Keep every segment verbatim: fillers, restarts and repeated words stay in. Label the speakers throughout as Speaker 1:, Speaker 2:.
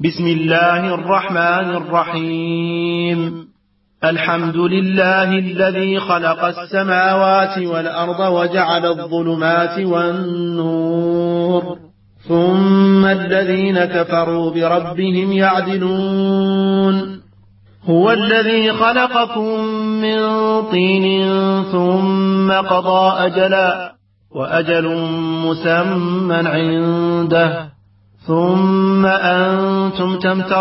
Speaker 1: بسم الله الرحمن الرحيم. الحمد لله الذي خلق السماوات والأرض وجعل الظلمات والنور، ثم الذين كفروا بربهم يعدلون. هو الذي خلقكم من طين ثم قضى أجلا، وأجل مسمى عنده، ثم أنتم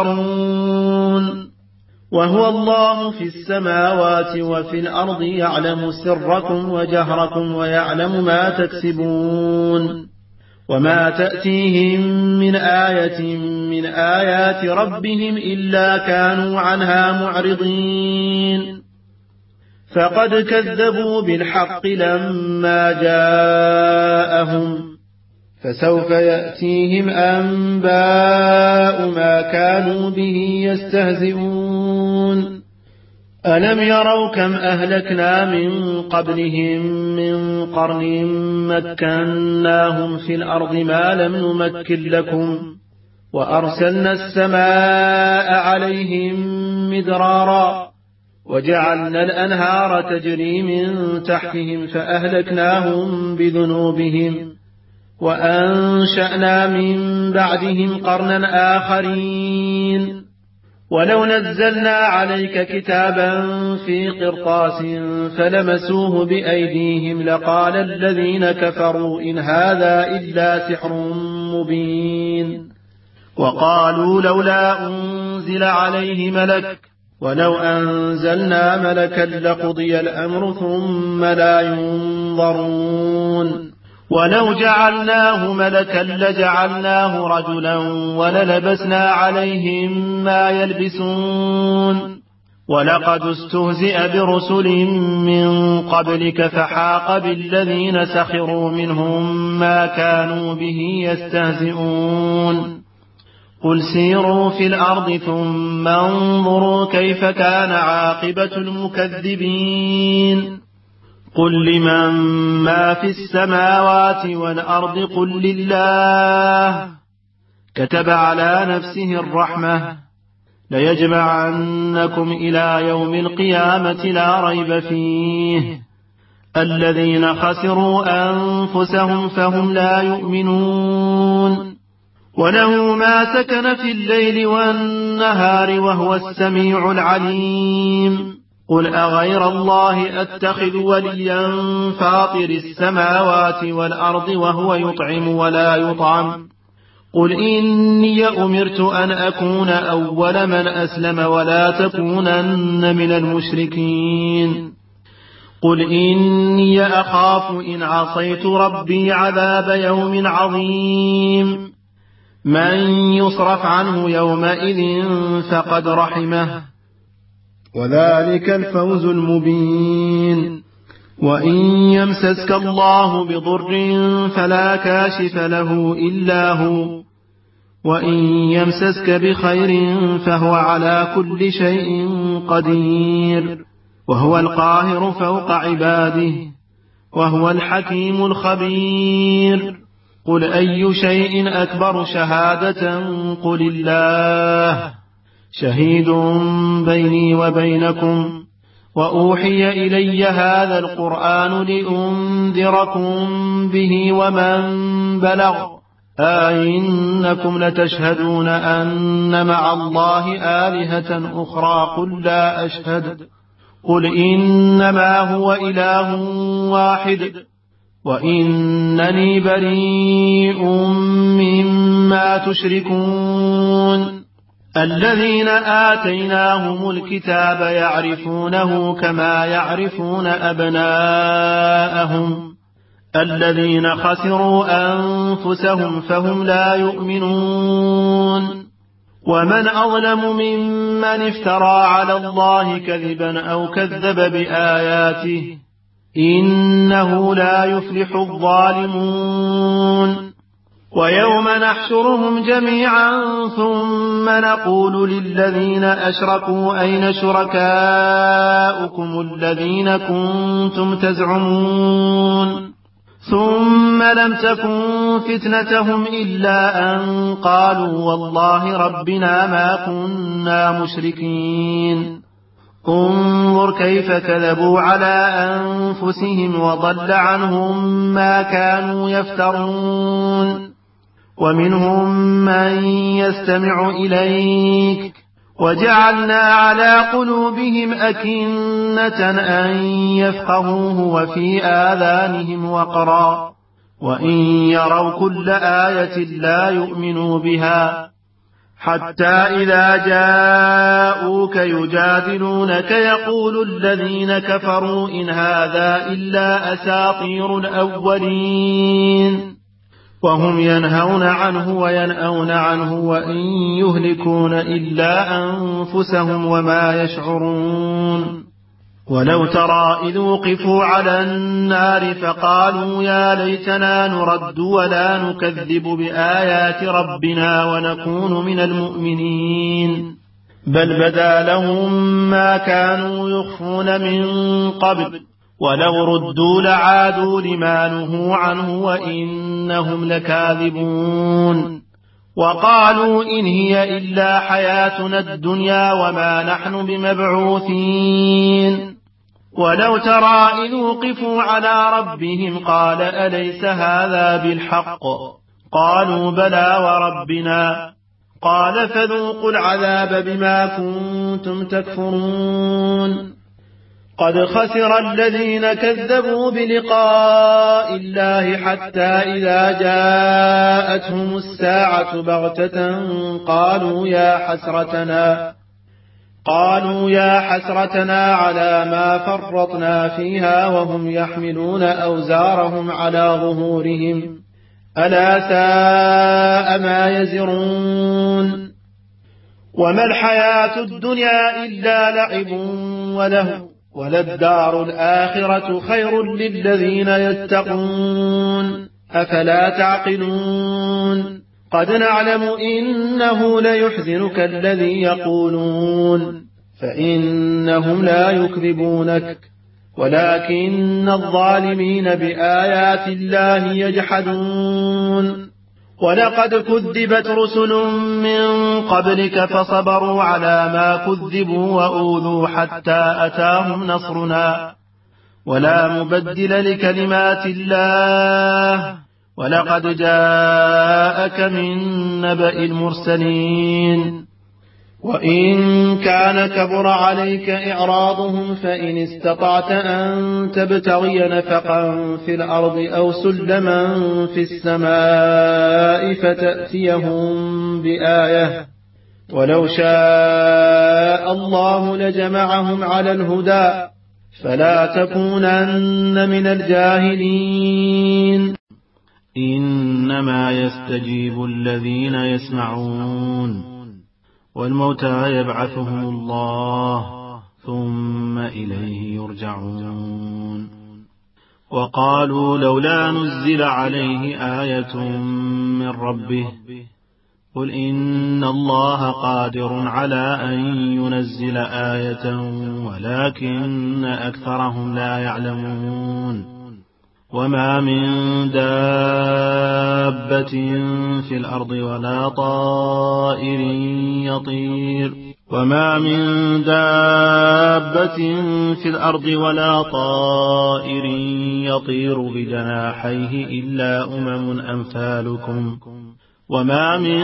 Speaker 1: تمترون. وهو الله في السماوات وفي الأرض، يعلم سركم وجهركم ويعلم ما تكسبون. وما تأتيهم من آية من آيات ربهم إلا كانوا عنها معرضين. فقد كذبوا بالحق لما جاءهم، فسوف يأتيهم أنباء ما كانوا به يستهزئون. ألم يروا كم أهلكنا من قبلهم من قرن مكناهم في الأرض ما لم نمكن لكم، وأرسلنا السماء عليهم مدرارا، وجعلنا الأنهار تجري من تحتهم فأهلكناهم بذنوبهم، وأنشأنا من بعدهم قرنا آخرين. ولو نزلنا عليك كتابا في قرطاس فلمسوه بأيديهم لقال الذين كفروا إن هذا إلا سحر مبين. وقالوا لولا أنزل عليه ملك، ولو أنزلنا ملكا لقضي الأمر ثم لا ينظرون. ولو جعلناه ملكا لجعلناه رجلا وللبسنا عليهم ما يلبسون. ولقد استهزئ برسل من قبلك فحاق بالذين سخروا منهم ما كانوا به يستهزئون. قل سيروا في الأرض ثم انظروا كيف كان عاقبة المكذبين. قل لمن ما في السماوات والأرض قل لله. كتب على نفسه الرحمة ليجمعنكم إلى يوم القيامة لا ريب فيه. الذين خسروا أنفسهم فهم لا يؤمنون. وله ما سكن في الليل والنهار وهو السميع العليم. قل أغير الله أتخذ وليا فاطر السماوات والأرض وهو يطعم ولا يطعم. قل إني أمرت أن أكون أول من أسلم ولا تكونن من المشركين. قل إني أخاف إن عصيت ربي عذاب يوم عظيم. من يصرف عنه يومئذ فقد رحمه، وذلك الفوز المبين. وإن يمسسك الله بضر فلا كاشف له إلا هو، وإن يمسسك بخير فهو على كل شيء قدير، وهو القاهر فوق عباده، وهو الحكيم الخبير. قل أي شيء أكبر شهادة قل الله شهيد بيني وبينكم. وأوحي إلي هذا القرآن لأنذركم به ومن بلغ. أئنكم لتشهدون أن مع الله آلهة أخرى قل لا أشهد. قل إنما هو إله واحد وإنني بريء مما تشركون. الذين آتيناهم الكتاب يعرفونه كما يعرفون أبناءهم. الذين خسروا أنفسهم فهم لا يؤمنون. ومن أظلم ممن افترى على الله كذبا أو كذب بآياته، إنه لا يفلح الظالمون. ويوم نحشرهم جميعا ثم نقول للذين أشركوا أين شركاؤكم الذين كنتم تزعمون. ثم لم تكن فتنتهم إلا أن قالوا والله ربنا ما كنا مشركين. انظر كيف كذبوا على أنفسهم وضل عنهم ما كانوا يفترون. ومنهم من يستمع إليك وجعلنا على قلوبهم أكنة أن يفقهوه وفي آذانهم وقرا وإن يروا كل آية لا يؤمنوا بها حتى إذا جاءوك يجادلونك يقول الذين كفروا إن هذا إلا أساطير الأولين وهم ينهون عنه وينأون عنه وإن يهلكون إلا أنفسهم وما يشعرون. ولو ترى إذ وقفوا على النار فقالوا يا ليتنا نرد ولا نكذب بآيات ربنا ونكون من المؤمنين بل بدا لهم ما كانوا يخفون من قبل ولو ردوا لعادوا لما نهوا عنه وإنهم لكاذبون. وقالوا إن هي إلا حياتنا الدنيا وما نحن بمبعوثين. ولو ترى إذ وقفوا على ربهم قال أليس هذا بالحق قالوا بلى وربنا قال فذوقوا العذاب بما كنتم تكفرون. قد خسر الذين كذبوا بلقاء الله حتى إذا جاءتهم الساعة بغتة قالوا يا حسرتنا قالوا يا حسرتنا على ما فرطنا فيها وهم يحملون أوزارهم على ظهورهم ألا ساء ما يزرون. وما الحياة الدنيا إلا لعب وله وللدار الآخرة خير للذين يتقون أفلا تعقلون. قد نعلم إنه ليحزنك الذي يقولون فإنهم لا يكذبونك ولكن الظالمين بآيات الله يجحدون. ولقد كذبت رسل من قبلك فصبروا على ما كذبوا وأوذوا حتى أتاهم نصرنا ولا مبدل لكلمات الله ولقد جاءك من نبأ المرسلين. وإن كان كبر عليك إعراضهم فإن استطعت أن تبتغي نفقا في الأرض أو سلما في السماء فتأتيهم بآية ولو شاء الله لجمعهم على الهدى فلا تكونن من الجاهلين. إنما يستجيب الذين يسمعون والموتى يبعثهم الله ثم إليه يرجعون. وقالوا لولا نزل عليه آية من ربه قل إن الله قادر على أن ينزل آية ولكن أكثرهم لا يعلمون. وما من دابة في الأرض ولا طائر يطير وما من دابة في الأرض ولا طائر يطير بجناحيه إلا أمم أمثالكم وما من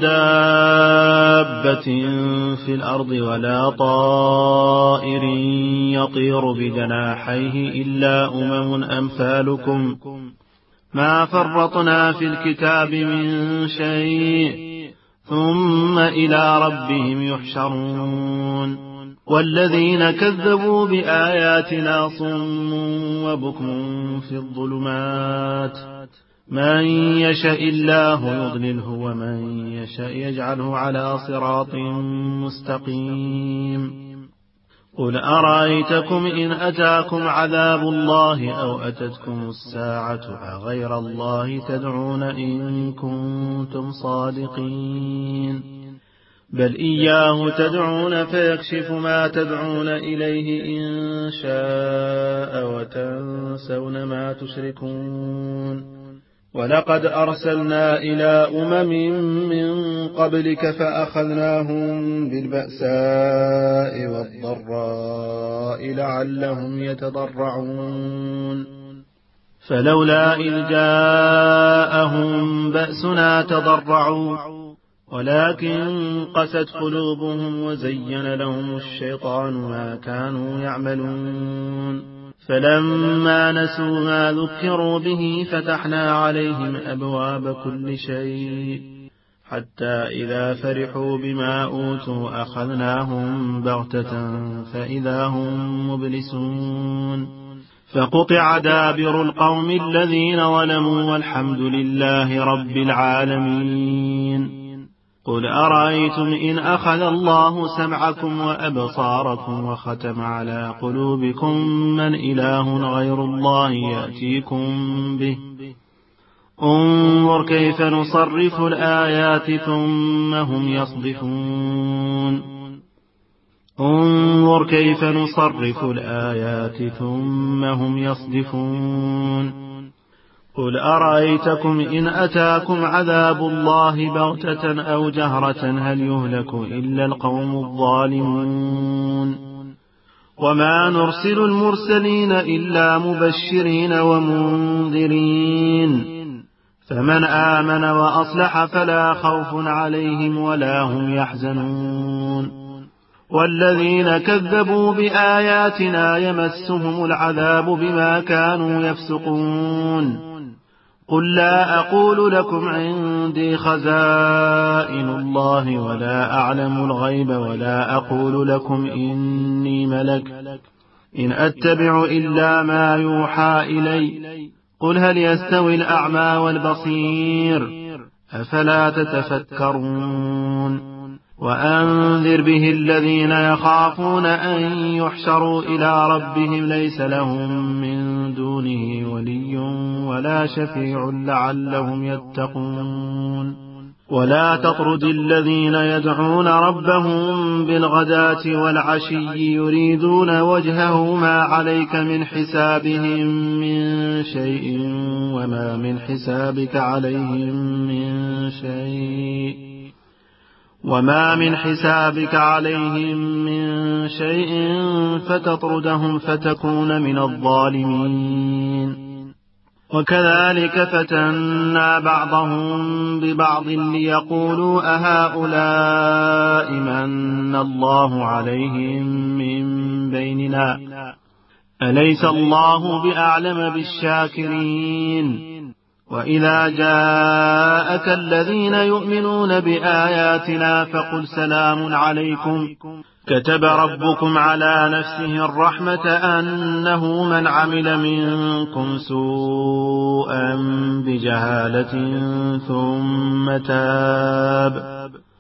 Speaker 1: دابة في الأرض ولا طائر يطير بجناحيه إلا أمم أمثالكم ما فرطنا في الكتاب من شيء ثم إلى ربهم يحشرون. والذين كذبوا بآياتنا صم وبكم في الظلمات من يشاء الله يضلله ومن يشاء يجعله على صراط مستقيم. قل أرأيتكم إن أتاكم عذاب الله أو أتتكم الساعة أغير الله تدعون إن كنتم صادقين. بل إياه تدعون فيكشف ما تدعون إليه إن شاء وتنسون ما تشركون. ولقد أرسلنا إلى أمم من قبلك فأخذناهم بالبأساء والضراء لعلهم يتضرعون. فلولا إذ جاءهم بأسنا تضرعوا ولكن قست قلوبهم وزين لهم الشيطان ما كانوا يعملون. فلما نسوا ما ذكروا به فتحنا عليهم أبواب كل شيء حتى إذا فرحوا بما أوتوا أخذناهم بغتة فإذا هم مبلسون. فقطع دابر القوم الذين ظلموا والحمد لله رب العالمين. قل أرأيتم إن أخذ الله سمعكم وأبصاركم وختم على قلوبكم من إله غير الله يأتيكم به. انظر كيف نصرف الآيات ثم هم يصدفون. انظر كيف نصرف الآيات ثم هم يصدفون. قل أرأيتكم إن أتاكم عذاب الله بغتة أو جهرة هل يهلك إلا القوم الظالمون. وما نرسل المرسلين إلا مبشرين ومنذرين فمن آمن وأصلح فلا خوف عليهم ولا هم يحزنون. والذين كذبوا بآياتنا يمسهم العذاب بما كانوا يفسقون. قل لا أقول لكم عندي خزائن الله ولا أعلم الغيب ولا أقول لكم إني ملك إن أتبع إلا ما يوحى إلي. قل هل يستوي الأعمى والبصير أفلا تتفكرون. وأنذر به الذين يخافون أن يحشروا إلى ربهم ليس لهم من دونه ولي ولا شفيع لعلهم يتقون. ولا تطرد الذين يدعون ربهم بالغداة والعشي يريدون وجهه ما عليك من حسابهم من شيء وما من حسابك عليهم من شيء وما من حسابك عليهم من شيء فتطردهم فتكون من الظالمين. وكذلك فتنا بعضهم ببعض ليقولوا أهؤلاء من الله عليهم من بيننا أليس الله بأعلم بالشاكرين. وإذا جاءك الذين يؤمنون بآياتنا فقل سلام عليكم كتب ربكم على نفسه الرحمة أنه من عمل منكم سوءا بجهالة ثم تاب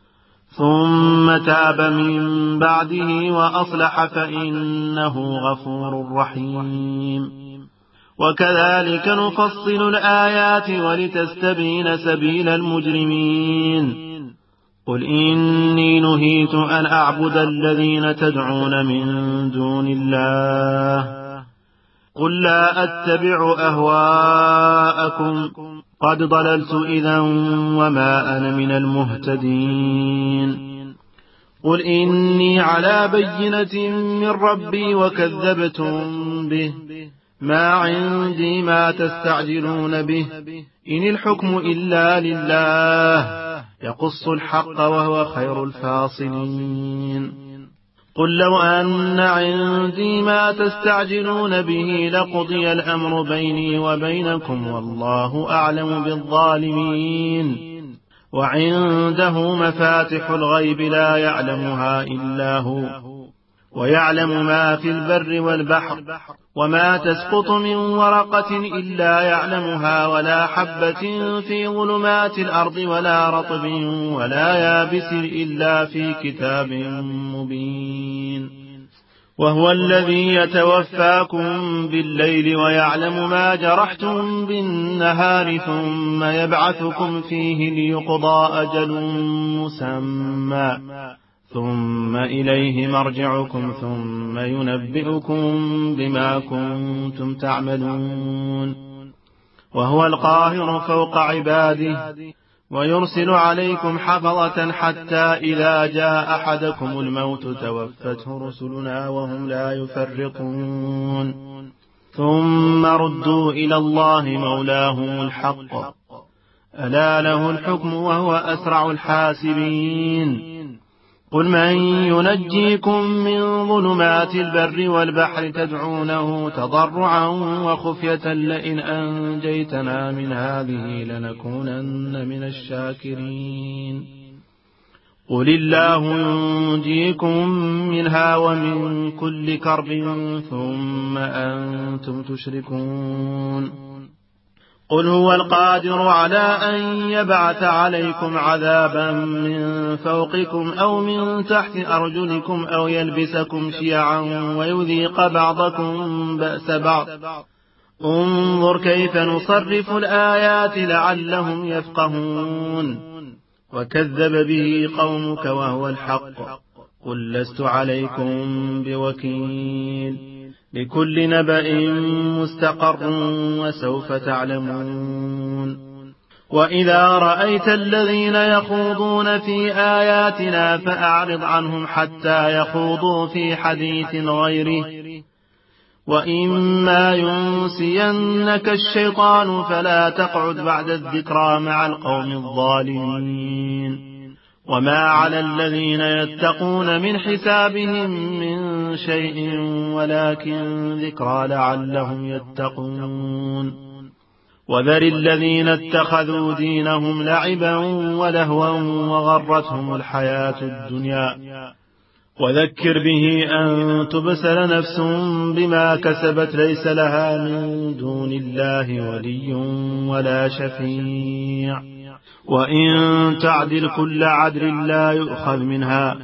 Speaker 1: ثم تاب من بعده وأصلح فإنه غفور رحيم. وكذلك نفصل الآيات ولتستبين سبيل المجرمين. قل إني نهيت أن أعبد الذين تدعون من دون الله قل لا أتبع أهواءكم قد ضللت إذا وما أنا من المهتدين. قل إني على بينة من ربي وكذبتم به ما عندي ما تستعجلون به إن الحكم إلا لله يقص الحق وهو خير الفاصلين. قل لو أن عندي ما تستعجلون به لقضي الأمر بيني وبينكم والله أعلم بالظالمين. وعنده مفاتح الغيب لا يعلمها إلا هو ويعلم ما في البر والبحر وما تسقط من ورقة إلا يعلمها ولا حبة في ظلمات الأرض ولا رطب ولا يابس إلا في كتاب مبين. وهو الذي يتوفاكم بالليل ويعلم ما جرحتم بالنهار ثم يبعثكم فيه ليقضى أجل مسمى ثم إليه مرجعكم ثم ينبئكم بما كنتم تعملون. وهو القاهر فوق عباده ويرسل عليكم حفظة حتى إذا جاء أحدكم الموت توفته رسلنا وهم لا يفرطون ثم ردوا إلى الله مولاهم الحق ألا له الحكم وهو أسرع الحاسبين. قل من ينجيكم من ظلمات البر والبحر تدعونه تضرعا وخفية لئن أنجيتنا من هذه لنكونن من الشاكرين. قل الله ينجيكم منها ومن كل كرب ثم أنتم تشركون. قل هو القادر على أن يبعث عليكم عذابا من فوقكم أو من تحت أرجلكم أو يلبسكم شيعا ويذيق بعضكم بأس بعض. انظر كيف نصرف الآيات لعلهم يفقهون. وكذب به قومك وهو الحق قل لست عليكم بوكيل لكل نبأ مستقر وسوف تعلمون. وإذا رأيت الذين يخوضون في آياتنا فأعرض عنهم حتى يخوضوا في حديث غيره وإما ينسينك الشيطان فلا تقعد بعد الذكرى مع القوم الظالمين. وما على الذين يتقون من حسابهم من شيء ولكن ذكرى لعلهم يتقون. وذر الذين اتخذوا دينهم لعبا ولهوا وغرتهم الحياة الدنيا وذكر به أن تبسل نفس بما كسبت ليس لها من دون الله ولي ولا شفيع وإن تعدل كل عدل لا يؤخذ منها.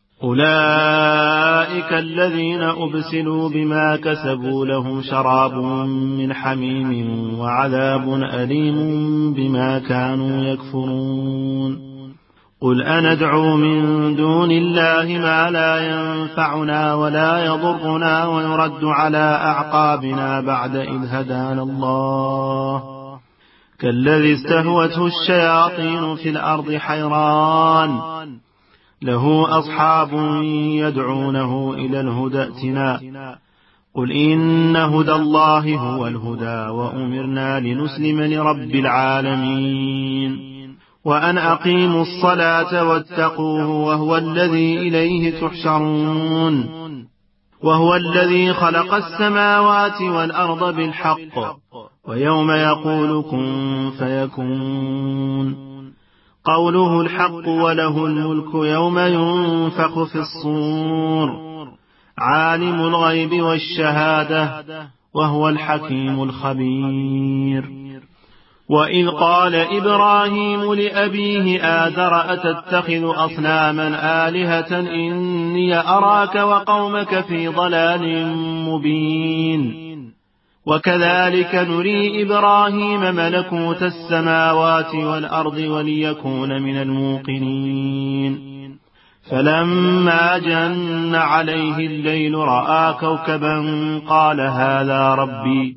Speaker 1: أولئك الذين أبسلوا بما كسبوا لهم شراب من حميم وعذاب أليم بما كانوا يكفرون. قل أندعو من دون الله ما لا ينفعنا ولا يضرنا ونرد على أعقابنا بعد إذ هدانا الله كالذي استهوته الشياطين في الأرض حيران له أصحاب يدعونه إلى الهدى ائتنا. قل إن هدى الله هو الهدى وأمرنا لنسلم لرب العالمين وأن أقيموا الصلاة واتقوه وهو الذي إليه تحشرون. وهو الذي خلق السماوات والأرض بالحق ويوم يقول كن فيكون قوله الحق وله الملك يوم ينفخ في الصور عالم الغيب والشهادة وهو الحكيم الخبير. وإذ قال إبراهيم لأبيه آزر أتتخذ أصناما آلهة إني أراك وقومك في ضلال مبين. وكذلك نري إبراهيم ملكوت السماوات والأرض وليكون من الموقنين. فلما جن عليه الليل رأى كوكبا قال هذا ربي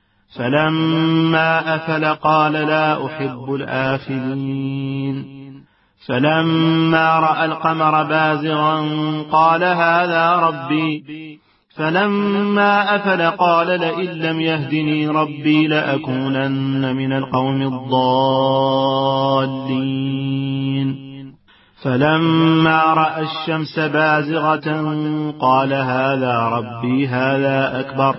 Speaker 1: فلما أفل قال لا أحب الآفلين. فلما رأى القمر بازغا قال هذا ربي فلما أفل قال لئن لم يهدني ربي لأكونن من القوم الضالين. فلما رأى الشمس بازغة قال هذا ربي هذا أكبر.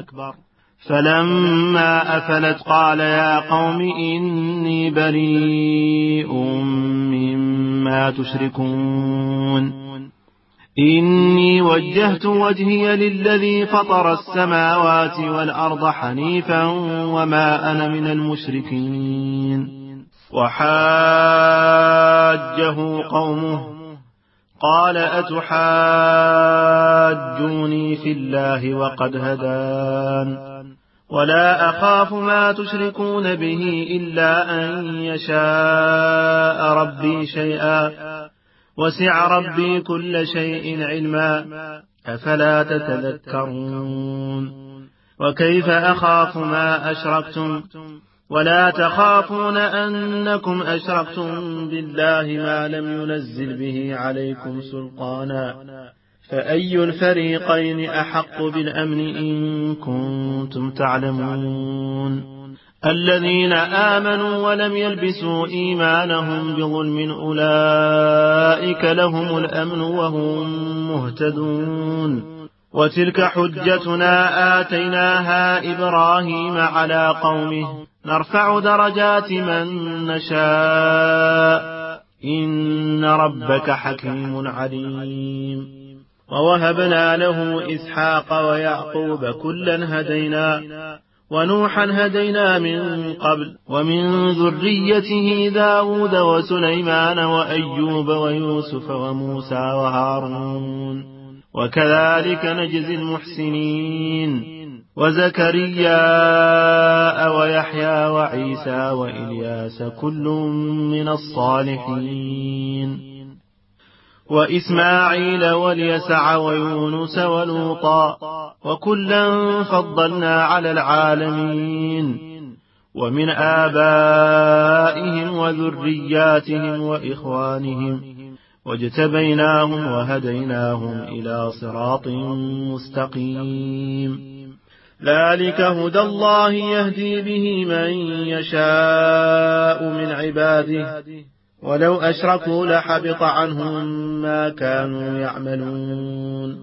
Speaker 1: فلما أفلت قال يا قوم إني بريء مما تشركون إني وجهت وجهي للذي فطر السماوات والأرض حنيفا وما أنا من المشركين. وحاجه قومه قال أتحاجوني في الله وقد هدان ولا أخاف ما تشركون به إلا أن يشاء ربي شيئا وسع ربي كل شيء علما أفلا تتذكرون وكيف أخاف ما أشركتم ولا تخافون أنكم أشركتم بالله ما لم ينزل به عليكم سلطانا فأي الفريقين أحق بالأمن إن كنتم تعلمون الذين آمنوا ولم يلبسوا إيمانهم بظلم أولئك لهم الأمن وهم مهتدون وتلك حجتنا آتيناها إبراهيم على قومه نرفع درجات من نشاء إن ربك حكيم عليم ووهبنا له إسحاق ويعقوب كلا هدينا ونوحا هدينا من قبل ومن ذريته داود وسليمان وأيوب ويوسف وموسى وهارون وكذلك نجزي المحسنين وزكريا ويحيى وعيسى وإلياس كل من الصالحين وإسماعيل واليسع ويونس ولوطا وكلا فضلنا على العالمين ومن آبائهم وذرياتهم وإخوانهم واجتبيناهم وهديناهم إلى صراط مستقيم ذلك هدى الله يهدي به من يشاء من عباده ولو أشركوا لحبط عنهم ما كانوا يعملون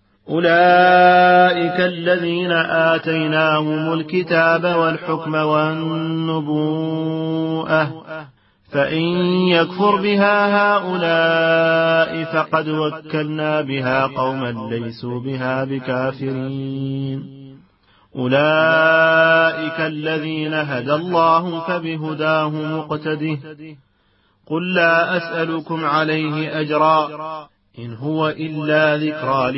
Speaker 1: أولئك الذين آتيناهم الكتاب والحكم والنبوءة فإن يكفر بها هؤلاء فقد وكلنا بها قوما ليسوا بها بكافرين أولئك الذين هدى الله فبهداه مقتده قل لا أسألكم عليه أجرا إن هو إلا ذكرى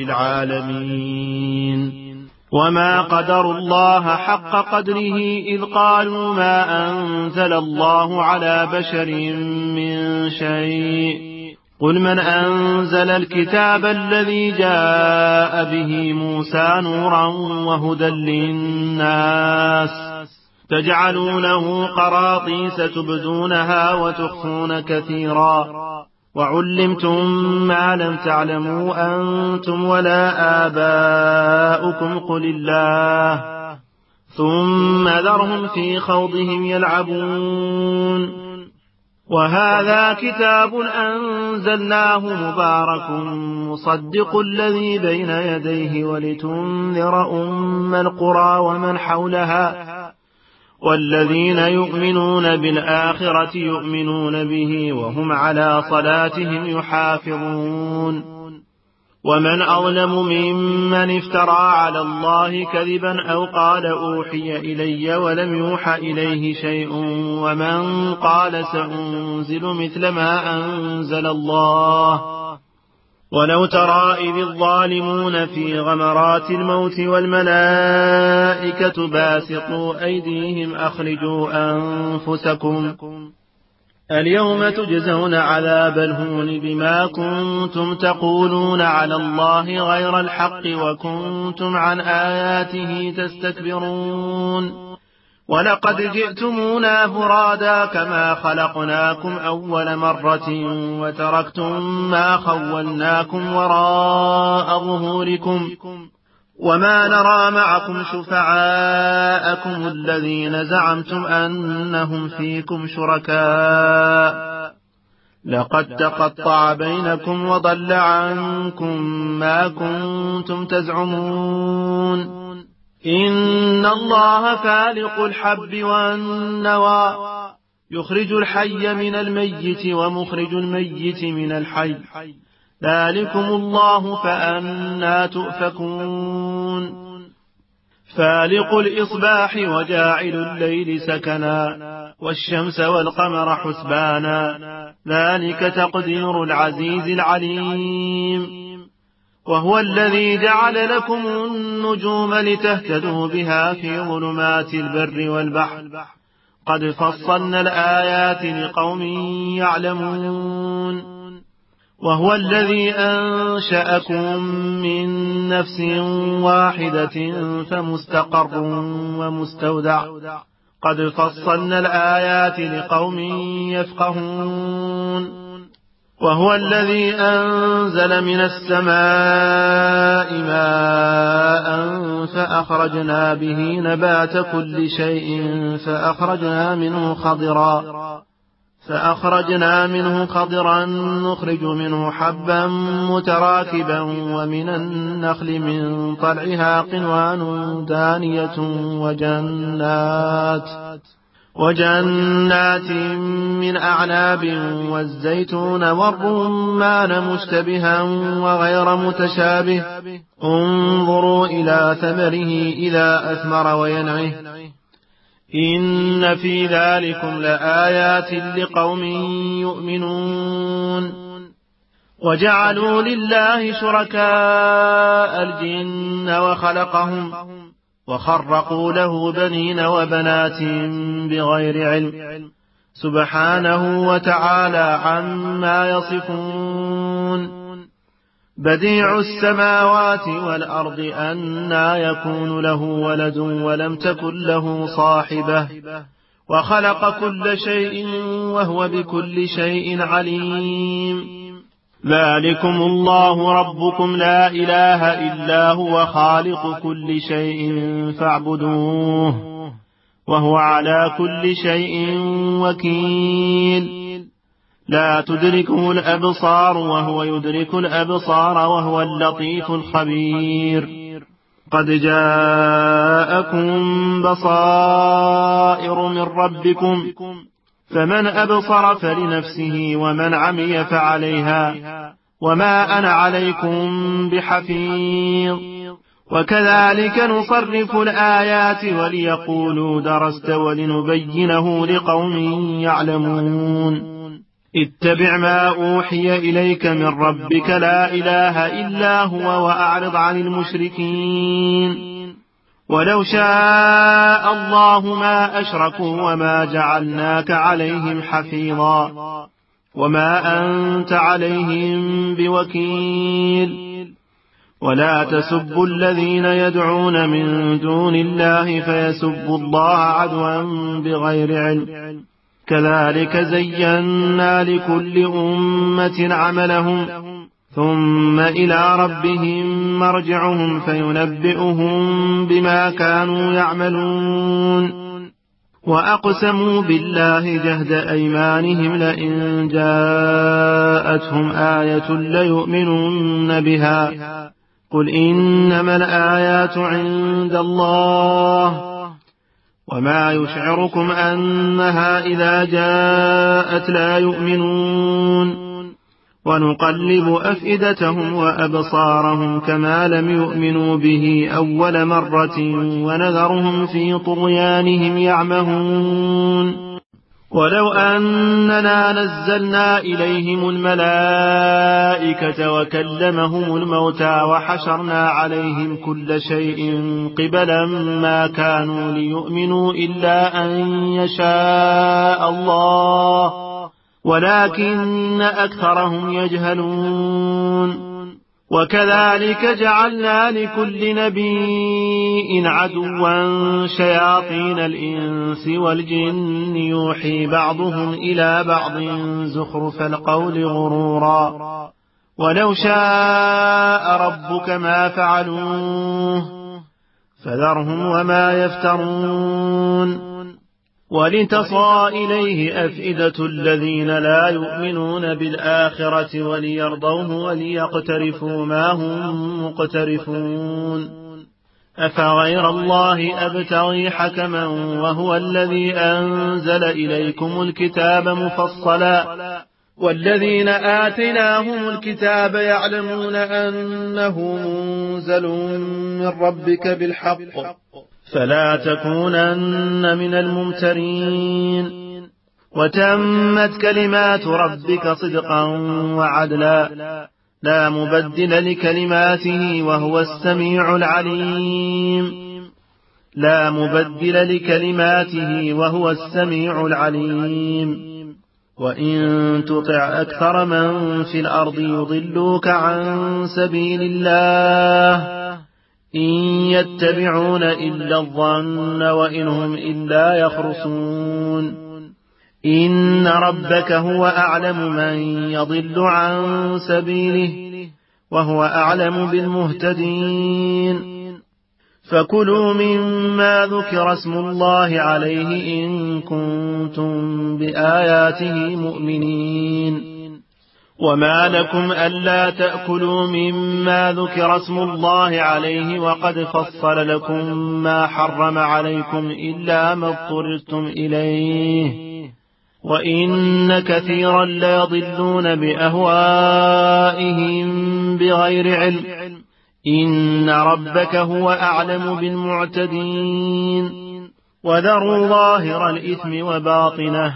Speaker 1: للعالمين وما قدروا الله حق قدره إذ قالوا ما أنزل الله على بشر من شيء قل من أنزل الكتاب الذي جاء به موسى نورا وهدى للناس تجعلونه قراطيس تبدونها وتخفون كثيرا وعلمتم ما لم تعلموا أنتم ولا آباؤكم قل الله ثم ذرهم في خوضهم يلعبون وهذا كتاب أنزلناه مبارك مصدق الذي بين يديه ولتنذر أم القرى ومن حولها والذين يؤمنون بالآخرة يؤمنون به وهم على صلاتهم يحافظون ومن أظلم ممن افترى على الله كذبا أو قال أوحي إلي ولم يوحى إليه شيء ومن قال سأنزل مثل ما أنزل الله ولو ترى إذ الظالمون في غمرات الموت والملائكة باسطوا أيديهم أخرجوا أنفسكم اليوم تجزون عذاب الهون بما كنتم تقولون على الله غير الحق وكنتم عن آياته تستكبرون ولقد جئتمونا فرادا كما خلقناكم أول مرة وتركتم ما خولناكم وراء ظهوركم وما نرى معكم شفعاءكم الذين زعمتم أنهم فيكم شركاء لقد تقطع بينكم وضل عنكم ما كنتم تزعمون إن الله فالق الحب والنوى يخرج الحي من الميت ومخرج الميت من الحي ذلكم الله فأنى تؤفكون فالق الإصباح وجاعل الليل سكنا والشمس والقمر حسبانا ذلك تقدير العزيز العليم. وهو الذي جعل لكم النجوم لتهتدوا بها في ظلمات البر والبحر قد فصلنا الآيات لقوم يعلمون. وهو الذي أنشأكم من نفس واحدة فمستقر ومستودع قد فصلنا الآيات لقوم يفقهون. وهو الذي أنزل من السماء ماء فأخرجنا به نبات كل شيء فأخرجنا منه خضرا فأخرجنا منه خضرا نخرج منه حبا متراكبا ومن النخل من طلعها قنوان دانية وجنات وجنات من أعناب والزيتون والرمان مشتبها وغير متشابه انظروا إلى ثمره إذا أثمر وينعه إن في ذلكم لآيات لقوم يؤمنون. وجعلوا لله شركاء الجن وخلقهم وخرقوا له بنين وبنات بغير علم سبحانه وتعالى عما يصفون. بديع السماوات والأرض أنى يكون له ولد ولم تكن له صاحبة وخلق كل شيء وهو بكل شيء عليم. ذلكم الله ربكم لا إله إلا هو خالق كل شيء فاعبدوه وهو على كل شيء وكيل. لا تدركه الأبصار وهو يدرك الأبصار وهو اللطيف الخبير. قد جاءكم بصائر من ربكم فمن أبصر فلنفسه ومن عمي فعليها وما أنا عليكم بحفيظ. وكذلك نصرف الآيات وليقولوا درست ولنبينه لقوم يعلمون. اتبع ما أوحي إليك من ربك لا إله إلا هو وأعرض عن المشركين. ولو شاء الله ما أشركوا وما جعلناك عليهم حفيظا وما أنت عليهم بوكيل. ولا تسبوا الذين يدعون من دون الله فيسبوا الله عدوا بغير علم كذلك زينا لكل أمة عملهم ثم إلى ربهم مرجعهم فينبئهم بما كانوا يعملون. وأقسموا بالله جهد أيمانهم لئن جاءتهم آية ليؤمنون بها قل إنما الآيات عند الله وما يشعركم أنها إذا جاءت لا يؤمنون. ونقلب أفئدتهم وأبصارهم كما لم يؤمنوا به أول مرة ونذرهم في طغيانهم يعمهون. ولو أننا نزلنا إليهم الملائكة وكلمهم الموتى وحشرنا عليهم كل شيء قبلا ما كانوا ليؤمنوا إلا أن يشاء الله ولكن أكثرهم يجهلون. وكذلك جعلنا لكل نبي عدوا شياطين الإنس والجن يوحي بعضهم إلى بعض زخرف القول غرورا ولو شاء ربك ما فعلوه فذرهم وما يفترون. ولتصغى إليه أفئدة الذين لا يؤمنون بالآخرة وليرضوه وليقترفوا ما هم مقترفون. أفغير الله أبتغي حكما وهو الذي أنزل إليكم الكتاب مفصلا والذين آتيناهم الكتاب يعلمون أنه منزل من ربك بالحق فلا تكونن من الممترين. وتمت كلمات ربك صدقا وعدلا لا مبدل لكلماته وهو السميع العليم لا مبدل لكلماته وهو السميع العليم وإن تطع أكثر من في الأرض يضلوك عن سبيل الله إن يتبعون إلا الظن وإن هم إلا يخرصون إن ربك هو أعلم من يضل عن سبيله وهو أعلم بالمهتدين فكلوا مما ذكر اسم الله عليه إن كنتم بآياته مؤمنين وما لكم ألا تأكلوا مما ذكر اسم الله عليه وقد فصل لكم ما حرم عليكم إلا ما اضطررتم إليه وإن كثيرا ليضلون بأهوائهم بغير علم إن ربك هو أعلم بالمعتدين وذروا ظاهر الإثم وباطنه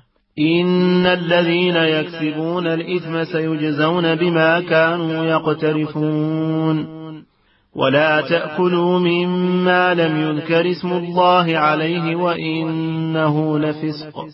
Speaker 1: إن الذين يكسبون الإثم سيجزون بما كانوا يقترفون ولا تأكلوا مما لم يذكر اسم الله عليه وإنه لفسق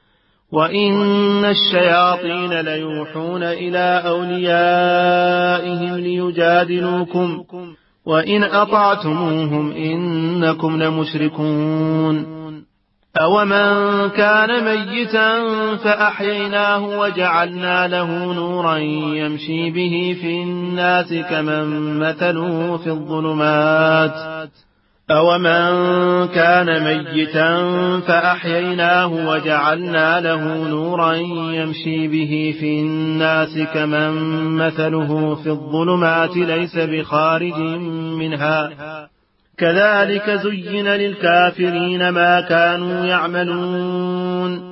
Speaker 1: وإن الشياطين ليوحون إلى أوليائهم ليجادلوكم وإن أطعتموهم إنكم لمشركون أومن كان ميتا فأحييناه وجعلنا له نورا يمشي به في الناس كمن مثله في الظلمات أومن كان ميتا فأحييناه وجعلنا له نورا يمشي به في الناس كمن مثله في الظلمات ليس بخارج منها كذلك زين للكافرين ما كانوا يعملون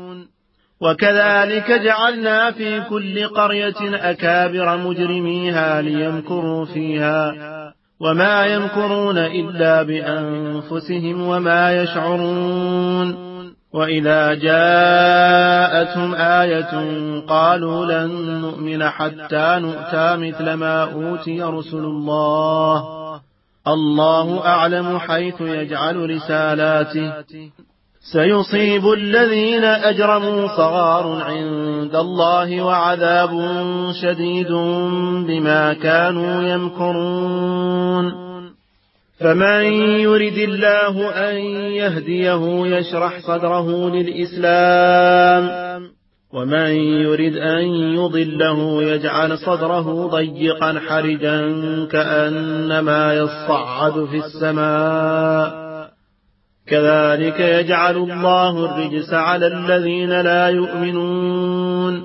Speaker 1: وكذلك جعلنا في كل قرية أكابر مجرميها ليمكروا فيها وما يمكرون إلا بأنفسهم وما يشعرون وإذا جاءتهم آية قالوا لن نؤمن حتى نؤتى مثل ما أوتي رسل الله الله أعلم حيث يجعل رسالاته سيصيب الذين أجرموا صغار عند الله وعذاب شديد بما كانوا يمكرون فمن يرد الله أن يهديه يشرح صدره للإسلام ومن يرد أن يضله يجعل صدره ضيقا حرجا كأنما يصعد في السماء كذلك يجعل الله الرجس على الذين لا يؤمنون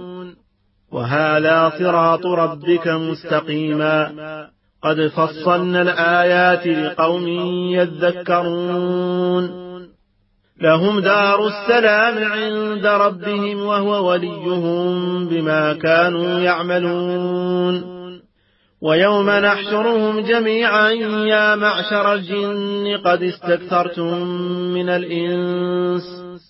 Speaker 1: وهذا صراط ربك مستقيما قد فصلنا الآيات لقوم يذكرون لهم دار السلام عند ربهم وهو وليهم بما كانوا يعملون ويوم نحشرهم جميعا يا معشر الجن قد استكثرتم من الإنس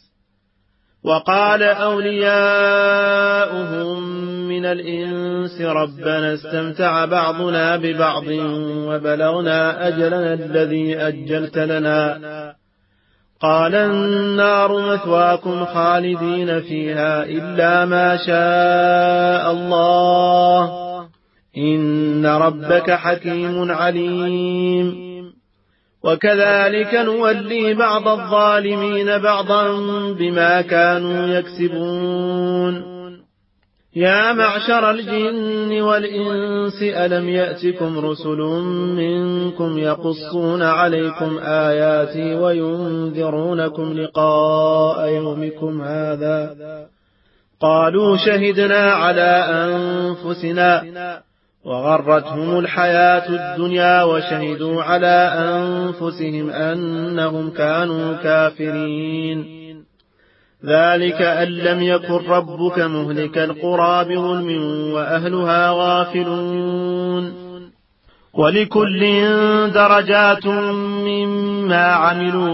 Speaker 1: وقال أولياؤهم من الإنس ربنا استمتع بعضنا ببعض وبلغنا أجلنا الذي أجلت لنا قال النار مثواكم خالدين فيها إلا ما شاء الله إن ربك حكيم عليم وكذلك نولي بعض الظالمين بعضا بما كانوا يكسبون يا معشر الجن والإنس ألم يأتكم رسل منكم يقصون عليكم آياتي وينذرونكم لقاء يومكم هذا قالوا شهدنا على أنفسنا وغرتهم الحياة الدنيا وشهدوا على أنفسهم أنهم كانوا كافرين ذلك أن لم يكن ربك مهلك القرى بظلم وأهلها غافلون ولكل درجات مما عملوا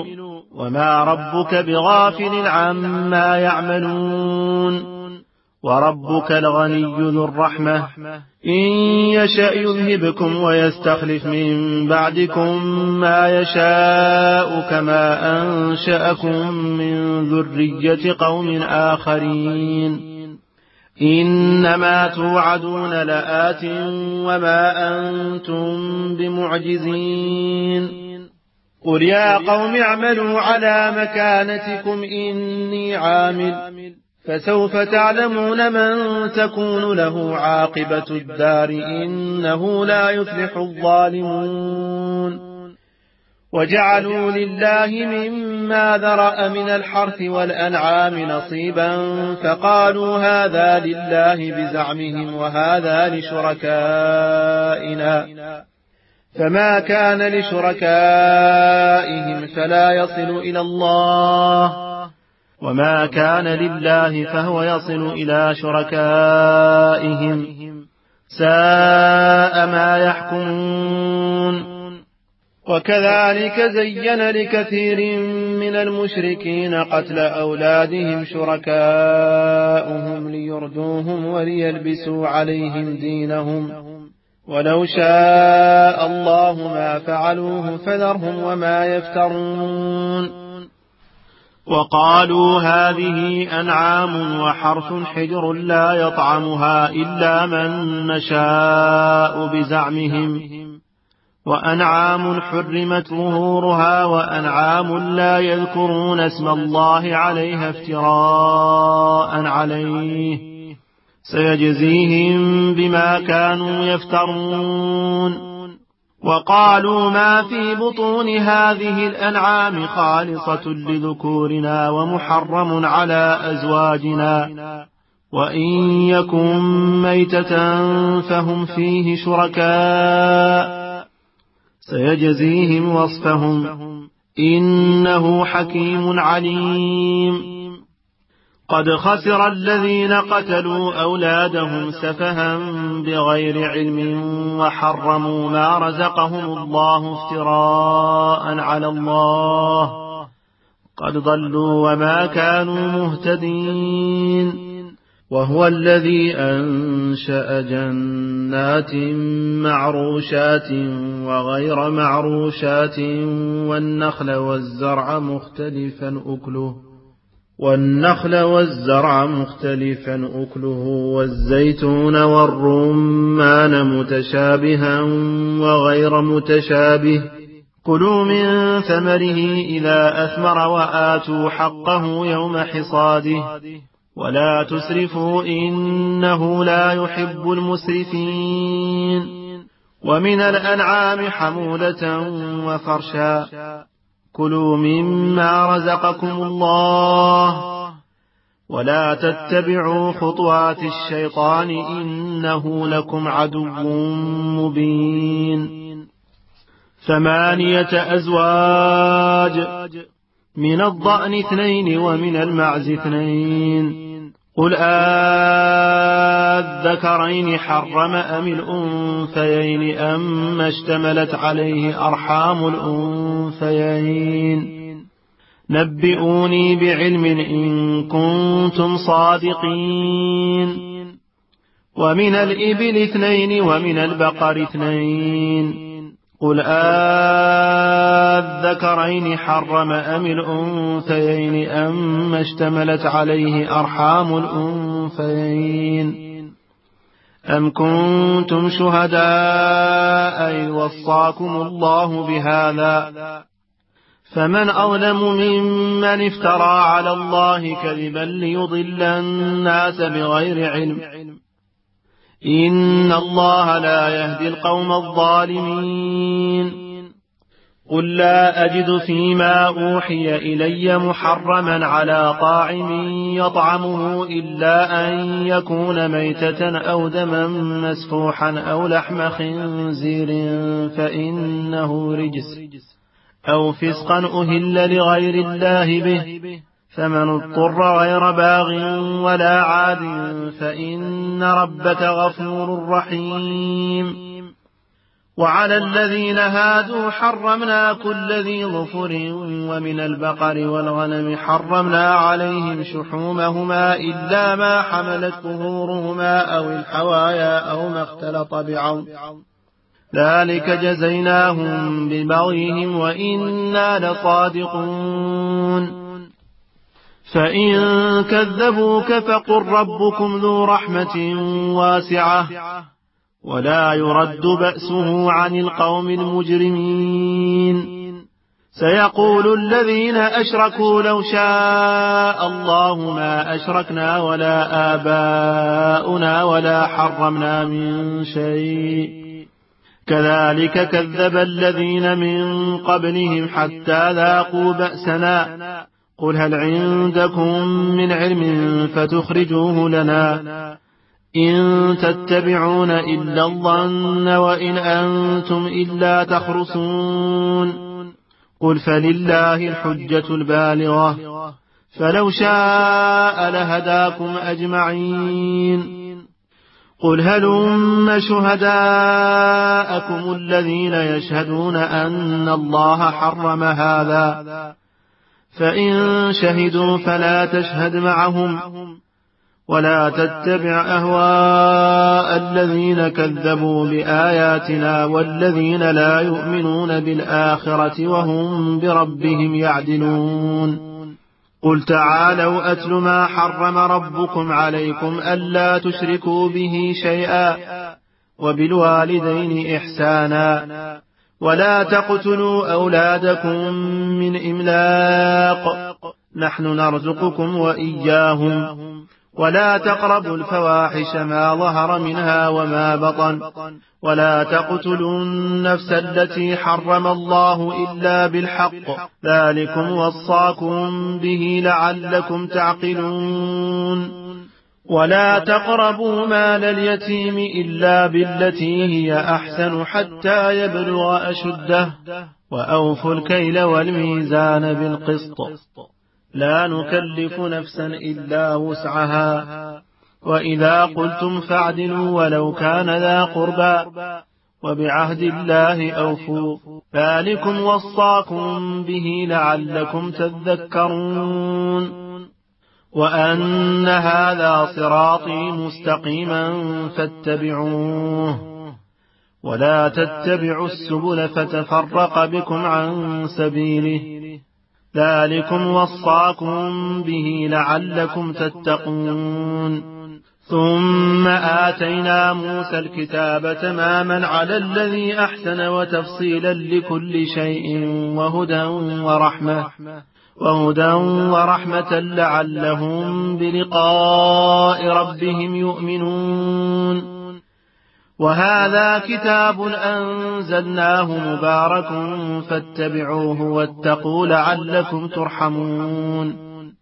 Speaker 1: وما ربك بغافل عما يعملون وربك الغني ذو الرحمة إن يشأ يذهبكم ويستخلف من بعدكم ما يشاء كما أنشأكم من ذرية قوم آخرين إنما توعدون لآت وما أنتم بمعجزين قل يا قوم اعملوا على مكانتكم إني عامل فسوف تعلمون من تكون له عاقبة الدار إنه لا يفلح الظالمون وجعلوا لله مما ذرأ من الحرث والأنعام نصيبا فقالوا هذا لله بزعمهم وهذا لشركائنا فما كان لشركائهم فلا يصل إلى الله وما كان لله فهو يصل إلى شركائهم ساء ما يحكمون وكذلك زين لكثير من المشركين قتل أولادهم شركاؤهم ليردوهم وليلبسوا عليهم دينهم ولو شاء الله ما فعلوه فذرهم وما يفترون وقالوا هذه أنعام وحرث حجر لا يطعمها إلا من نشاء بزعمهم وأنعام حرمت ظهورها وأنعام لا يذكرون اسم الله عليها افتراء عليه سيجزيهم بما كانوا يفترون وقالوا ما في بطون هذه الأنعام خالصة لذكورنا ومحرم على أزواجنا وإن يكن ميتة فهم فيه شركاء سيجزيهم وصفهم إنه حكيم عليم قد خسر الذين قتلوا أولادهم سفها بغير علم وحرموا ما رزقهم الله افتراء على الله قد ضلوا وما كانوا مهتدين وهو الذي أنشأ جنات معروشات وغير معروشات والنخل والزرع مختلفا أكله والنخل والزرع مختلفا أكله والزيتون والرمان متشابها وغير متشابه كلوا من ثمره إذا أثمر وآتوا حقه يوم حصاده ولا تسرفوا إنه لا يحب المسرفين ومن الأنعام حمولة وفرشا كلوا مما رزقكم الله ولا تتبعوا خطوات الشيطان إنه لكم عدو مبين ثمانية أزواج من الضأن اثنين ومن المعز اثنين قل آذكرين حرم أم الأنثيين أم اشتملت عليه أرحام الأنثيين نبئوني بعلم إن كنتم صادقين ومن الإبل اثنين ومن البقر اثنين قل آذكرين حرم أم الأنثيين أم اشتملت عليه أرحام الأنثيين أم كنتم شهداء إذ وصاكم الله بهذا فمن أظلم ممن افترى على الله كذبا ليضل الناس بغير علم إن الله لا يهدي القوم الظالمين قل لا أجد فيما أوحي إلي محرما على طاعم يطعمه إلا أن يكون ميتة أو دما مسفوحا أو لحم خنزير فإنه رجس أو فسقا أهل لغير الله به فمن اضطر غير باغ ولا عاد فإن ربك غفور رحيم وعلى الذين هادوا حرمنا كل ذي ظفر ومن البقر والغنم حرمنا عليهم شحومهما إلا ما حملت ظهورهما أو الحوايا أو ما اختلط بعظم ذلك جزيناهم ببغيهم وإنا لصادقون فإن كذبوك فقل ربكم ذو رحمة واسعة ولا يرد بأسه عن القوم المجرمين سيقول الذين أشركوا لو شاء الله ما أشركنا ولا آباؤنا ولا حرمنا من شيء كذلك كذب الذين من قبلهم حتى ذاقوا بأسنا قل هل عندكم من علم فتخرجوه لنا إن تتبعون إلا الظن وإن أنتم إلا تخرصون قل فلله الحجة البالغة فلو شاء لهداكم أجمعين قل هلم شهداءكم الذين يشهدون أن الله حرم هذا فإن شهدوا فلا تشهد معهم ولا تتبع أهواء الذين كذبوا بآياتنا والذين لا يؤمنون بالآخرة وهم بربهم يعدلون قل تعالوا أتل ما حرم ربكم عليكم ألا تشركوا به شيئا وبالوالدين إحسانا ولا تقتلوا أولادكم من إملاق نحن نرزقكم وإياهم ولا تقربوا الفواحش ما ظهر منها وما بطن ولا تقتلوا النفس التي حرم الله إلا بالحق ذلكم وصاكم به لعلكم تعقلون ولا تقربوا مال اليتيم إلا بالتي هي أحسن حتى يبلغ أشده وأوفوا الكيل والميزان بالقسط لا نكلف نفسا إلا وسعها وإذا قلتم فاعدلوا ولو كان ذا قربى وبعهد الله أوفوا ذلكم وصاكم به لعلكم تذكرون وأن هذا صراطي مستقيما فاتبعوه ولا تتبعوا السبل فتفرق بكم عن سبيله ذلكم وصاكم به لعلكم تتقون ثم آتينا موسى الكتاب تماما على الذي أحسن وتفصيلا لكل شيء وهدى ورحمة وهدى ورحمة لعلهم بلقاء ربهم يؤمنون وهذا كتاب أنزلناه مبارك فاتبعوه واتقوا لعلكم ترحمون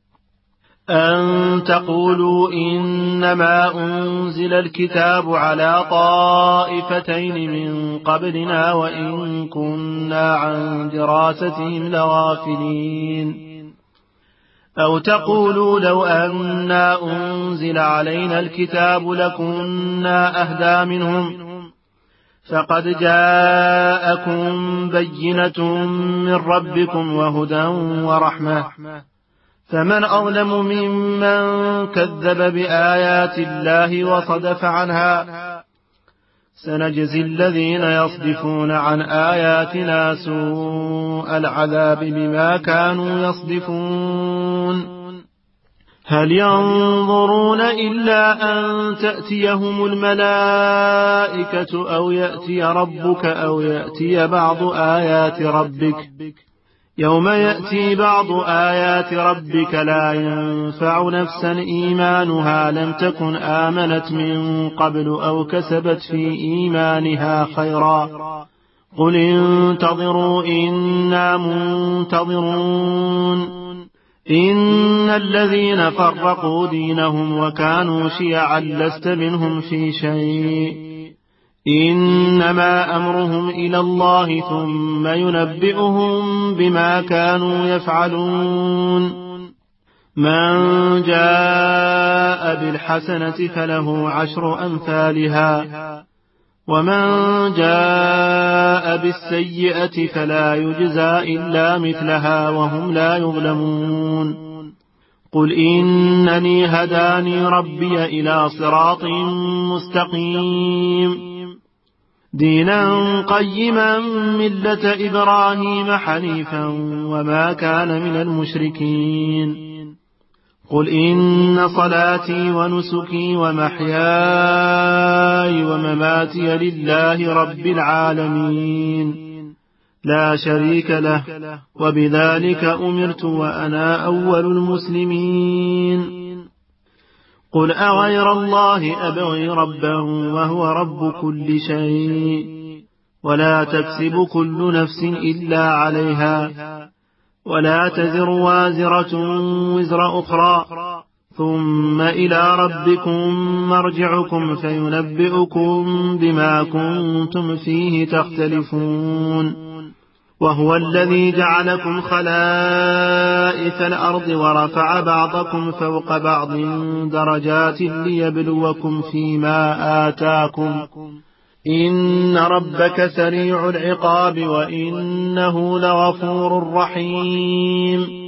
Speaker 1: أن تقولوا إنما أنزل الكتاب على طائفتين من قبلنا وإن كنا عن دراستهم لغافلين أو تقولوا لو أنا أنزل علينا الكتاب لكنا أهدى منهم فقد جاءكم بينة من ربكم وهدى ورحمة فمن أظلم ممن كذب بآيات الله وصدف عنها سنجزي الذين يصدفون عن آياتنا سوء العذاب بما كانوا يصدفون هل ينظرون إلا أن تأتيهم الملائكة أو يأتي ربك أو يأتي بعض آيات ربك يوم يأتي بعض آيات ربك لا ينفع نفسا إيمانها لم تكن آمنت من قبل أو كسبت في إيمانها خيرا قل انتظروا إنا منتظرون إن الذين فرقوا دينهم وكانوا شيعا لست منهم في شيء إنما أمرهم إلى الله ثم ينبئهم بما كانوا يفعلون من جاء بالحسنة فله عشر أمثالها ومن جاء بالسيئة فلا يجزى إلا مثلها وهم لا يظلمون قل إنني هداني ربي إلى صراط مستقيم دينا قيما ملة إبراهيم حنيفا وما كان من المشركين قل إن صلاتي ونسكي ومحياي ومماتي لله رب العالمين لا شريك له وبذلك أمرت وأنا أول المسلمين قل أغير الله أبغي ربا وهو رب كل شيء ولا تكسب كل نفس إلا عليها ولا تزر وازرة وزر أخرى ثم إلى ربكم مرجعكم فينبئكم بما كنتم فيه تختلفون وهو الذي جعلكم خلائف الأرض ورفع بعضكم فوق بعض درجات ليبلوكم فيما آتاكم إن ربك سريع العقاب وإنه لغفور رحيم